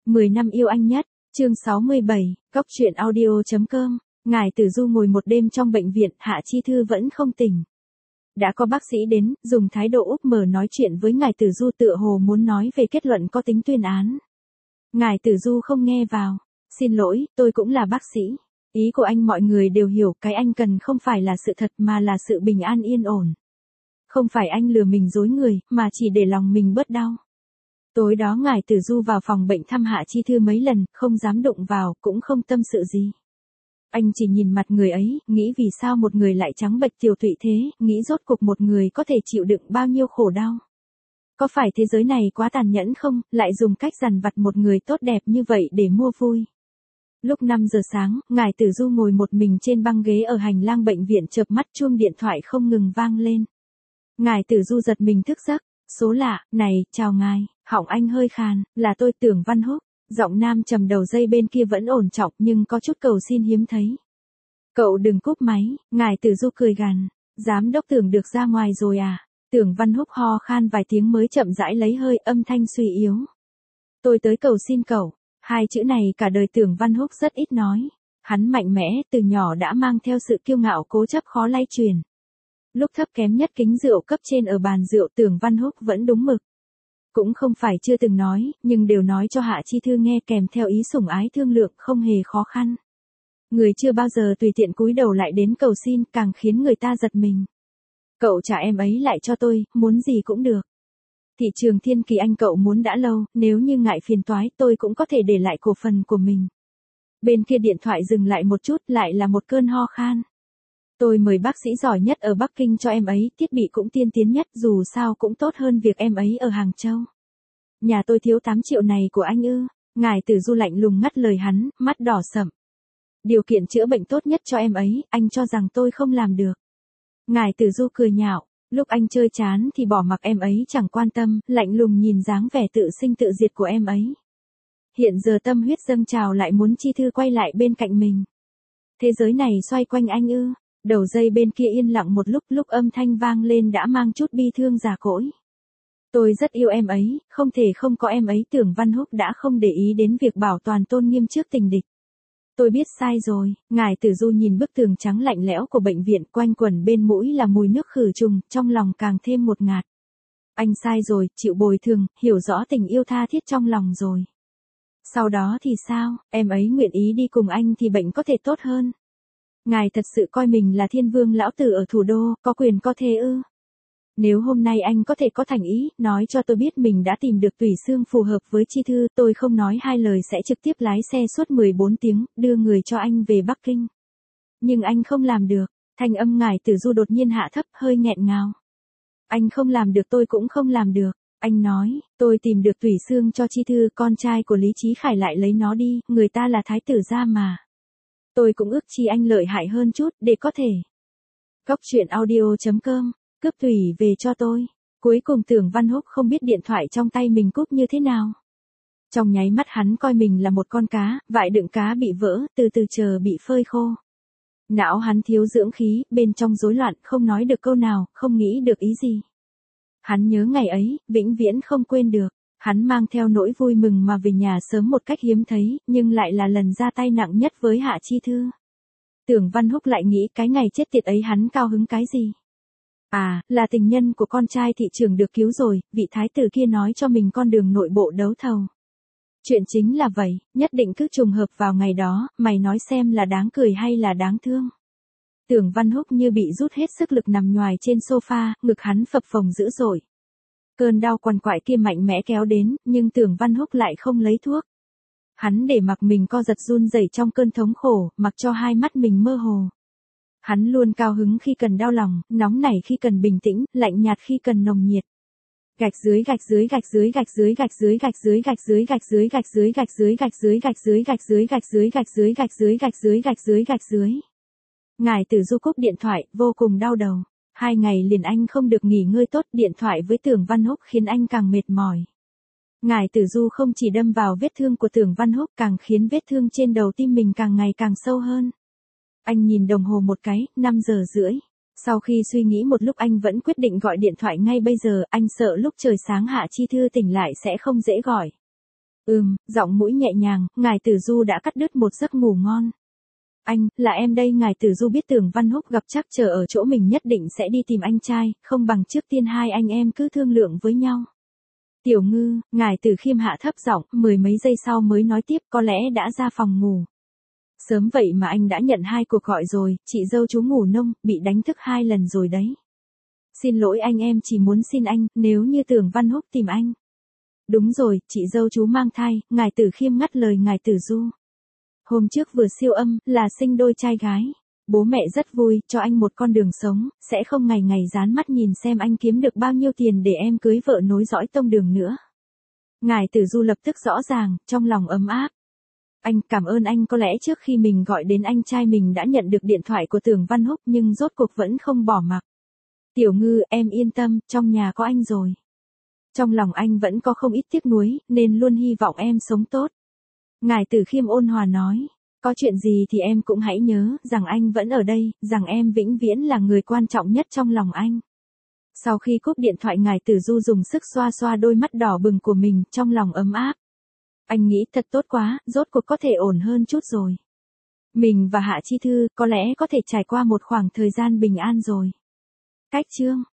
10 năm yêu anh nhất, chương 67, Góc truyện audio.com. Ngài Tử Du ngồi một đêm trong bệnh viện, Hạ Chi Thư vẫn không tỉnh. Đã có bác sĩ đến, dùng thái độ úp mở nói chuyện với Ngài Tử Du, tựa hồ muốn nói về kết luận có tính tuyên án. Ngài Tử Du không nghe vào. Xin lỗi, tôi cũng là bác sĩ. Ý của anh mọi người đều hiểu, cái anh cần không phải là sự thật mà là sự bình an yên ổn. Không phải anh lừa mình dối người, mà chỉ để lòng mình bớt đau. Tối đó Ngài Tử Du vào phòng bệnh thăm Hạ Chi Thư mấy lần, không dám đụng vào, cũng không tâm sự gì. Anh chỉ nhìn mặt người ấy, nghĩ vì sao một người lại trắng bệch tiều tụy thế, nghĩ rốt cuộc một người có thể chịu đựng bao nhiêu khổ đau. Có phải thế giới này quá tàn nhẫn không, lại dùng cách dằn vặt một người tốt đẹp như vậy để mua vui. Lúc 5 giờ sáng, Ngài Tử Du ngồi một mình trên băng ghế ở hành lang bệnh viện, chợp mắt chuông điện thoại không ngừng vang lên. Ngài Tử Du giật mình thức giấc. Số lạ, này, chào ngài, họng anh hơi khàn, là tôi Tưởng Văn Húc. Giọng nam trầm đầu dây bên kia vẫn ổn trọng nhưng có chút cầu xin hiếm thấy. Cậu đừng cúp máy, Ngài Tử Du cười gằn. Giám đốc Tưởng được ra ngoài rồi à? Tưởng Văn Húc ho khan vài tiếng mới chậm rãi lấy hơi, âm thanh suy yếu. Tôi tới cầu xin cậu. Hai chữ này cả đời Tưởng Văn Húc rất ít nói. Hắn mạnh mẽ, từ nhỏ đã mang theo sự kiêu ngạo cố chấp khó lay truyền. Lúc thấp kém nhất kính rượu cấp trên ở bàn rượu, Tưởng Văn Húc vẫn đúng mực. Cũng không phải chưa từng nói, nhưng đều nói cho Hạ Chi Thư nghe kèm theo ý sủng ái thương lượng, không hề khó khăn. Người chưa bao giờ tùy tiện cúi đầu lại đến cầu xin, càng khiến người ta giật mình. Cậu trả em ấy lại cho tôi, muốn gì cũng được. Thị trường Thiên Kỳ anh cậu muốn đã lâu, nếu như ngại phiền toái tôi cũng có thể để lại cổ phần của mình. Bên kia điện thoại dừng lại một chút, lại là một cơn ho khan. Tôi mời bác sĩ giỏi nhất ở Bắc Kinh cho em ấy, thiết bị cũng tiên tiến nhất, dù sao cũng tốt hơn việc em ấy ở Hàng Châu. Nhà tôi thiếu 8 triệu này của anh ư? Ngài Tử Du lạnh lùng ngắt lời hắn, mắt đỏ sậm. Điều kiện chữa bệnh tốt nhất cho em ấy, anh cho rằng tôi không làm được. Ngài Tử Du cười nhạo, lúc anh chơi chán thì bỏ mặc em ấy chẳng quan tâm, lạnh lùng nhìn dáng vẻ tự sinh tự diệt của em ấy. Hiện giờ tâm huyết dâng trào lại muốn Chi Thư quay lại bên cạnh mình. Thế giới này xoay quanh anh ư? Đầu dây bên kia yên lặng một lúc âm thanh vang lên đã mang chút bi thương già cỗi. Tôi rất yêu em ấy, không thể không có em ấy. Tưởng Văn Húc đã không để ý đến việc bảo toàn tôn nghiêm trước tình địch. Tôi biết sai rồi. Ngài Tử Du nhìn bức tường trắng lạnh lẽo của bệnh viện, quanh quẩn bên mũi là mùi nước khử trùng, trong lòng càng thêm một ngạt. Anh sai rồi, chịu bồi thường, hiểu rõ tình yêu tha thiết trong lòng rồi. Sau đó thì sao, em ấy nguyện ý đi cùng anh thì bệnh có thể tốt hơn. Ngài thật sự coi mình là thiên vương lão tử ở thủ đô, có quyền có thế ư? Nếu hôm nay anh có thể có thành ý, nói cho tôi biết mình đã tìm được tủy xương phù hợp với Chi Thư, tôi không nói hai lời sẽ trực tiếp lái xe suốt 14 tiếng, đưa người cho anh về Bắc Kinh. Nhưng anh không làm được, thanh âm Ngài Tử Du đột nhiên hạ thấp, hơi nghẹn ngào. Anh không làm được, tôi cũng không làm được. Anh nói, tôi tìm được tủy xương cho Chi Thư, con trai của Lý Chí Khải lại lấy nó đi, người ta là thái tử gia mà. Tôi cũng ước chi anh lợi hại hơn chút, để có thể. Góc truyện audio.com, cướp tủy về cho tôi. Cuối cùng Tưởng Văn Húc không biết điện thoại trong tay mình cúp như thế nào. Trong nháy mắt hắn coi mình là một con cá, vại đựng cá bị vỡ, từ từ chờ bị phơi khô. Não hắn thiếu dưỡng khí, bên trong rối loạn, không nói được câu nào, không nghĩ được ý gì. Hắn nhớ ngày ấy, vĩnh viễn không quên được. Hắn mang theo nỗi vui mừng mà về nhà sớm một cách hiếm thấy, nhưng lại là lần ra tay nặng nhất với Hạ Chi Thư. Tưởng Văn Húc lại nghĩ cái ngày chết tiệt ấy hắn cao hứng cái gì? À, là tình nhân của con trai thị trưởng được cứu rồi, vị thái tử kia nói cho mình con đường nội bộ đấu thầu. Chuyện chính là vậy, nhất định cứ trùng hợp vào ngày đó, mày nói xem là đáng cười hay là đáng thương. Tưởng Văn Húc như bị rút hết sức lực nằm nhoài trên sofa, ngực hắn phập phồng dữ dội. Cơn đau quằn quại kia mạnh mẽ kéo đến, nhưng Tưởng Văn Húc lại không lấy thuốc. Hắn để mặc mình co giật run rẩy trong cơn thống khổ, mặc cho hai mắt mình mơ hồ. Hắn luôn cao hứng khi cần đau lòng, nóng nảy khi cần bình tĩnh, lạnh nhạt khi cần nồng nhiệt. Gạch dưới gạch dưới gạch dưới gạch dưới gạch dưới gạch dưới gạch dưới gạch dưới gạch dưới gạch dưới gạch dưới gạch dưới gạch dưới gạch dưới gạch dưới gạch dưới gạch dưới gạch dưới gạch dưới. Ngài Tử Du cúp điện thoại, vô cùng đau đầu. 2 ngày liền anh không được nghỉ ngơi tốt, điện thoại với Tưởng Văn Húc khiến anh càng mệt mỏi. Ngài Tử Du không chỉ đâm vào vết thương của Tưởng Văn Húc, càng khiến vết thương trên đầu tim mình càng ngày càng sâu hơn. Anh nhìn đồng hồ một cái, 5 giờ rưỡi. Sau khi suy nghĩ một lúc anh vẫn quyết định gọi điện thoại ngay bây giờ, anh sợ lúc trời sáng Hạ Chi Thư tỉnh lại sẽ không dễ gọi. Giọng mũi nhẹ nhàng, Ngải Tử Du đã cắt đứt một giấc ngủ ngon. Anh, là em đây. Ngải Tử Du biết Tưởng Văn Húc gặp chắc chờ ở chỗ mình nhất định sẽ đi tìm anh trai, không bằng trước tiên hai anh em cứ thương lượng với nhau. Tiểu Ngư, Ngải Tử Khiêm hạ thấp giọng, mười mấy giây sau mới nói tiếp, có lẽ đã ra phòng ngủ. Sớm vậy mà anh đã nhận 2 cuộc gọi rồi, chị dâu chú ngủ nông, bị đánh thức 2 lần rồi đấy. Xin lỗi anh, em chỉ muốn xin anh, nếu như Tưởng Văn Húc tìm anh. Đúng rồi, chị dâu chú mang thai. Ngải Tử Khiêm ngắt lời Ngải Tử Du. Hôm trước vừa siêu âm, là sinh đôi trai gái. Bố mẹ rất vui, cho anh một con đường sống, sẽ không ngày ngày dán mắt nhìn xem anh kiếm được bao nhiêu tiền để em cưới vợ nối dõi tông đường nữa. Ngải Tử Du lập tức rõ ràng, trong lòng ấm áp. Anh, cảm ơn anh. Có lẽ trước khi mình gọi đến anh trai mình đã nhận được điện thoại của Tưởng Văn Húc nhưng rốt cuộc vẫn không bỏ mặc. Tiểu Ngư, em yên tâm, trong nhà có anh rồi. Trong lòng anh vẫn có không ít tiếc nuối, nên luôn hy vọng em sống tốt. Ngải Tử Khiêm ôn hòa nói, có chuyện gì thì em cũng hãy nhớ, rằng anh vẫn ở đây, rằng em vĩnh viễn là người quan trọng nhất trong lòng anh. Sau khi cúp điện thoại, Ngải Tử Du dùng sức xoa xoa đôi mắt đỏ bừng của mình, trong lòng ấm áp. Anh nghĩ thật tốt quá, rốt cuộc có thể ổn hơn chút rồi. Mình và Hạ Chi Thư có lẽ có thể trải qua một khoảng thời gian bình an rồi. Cách chương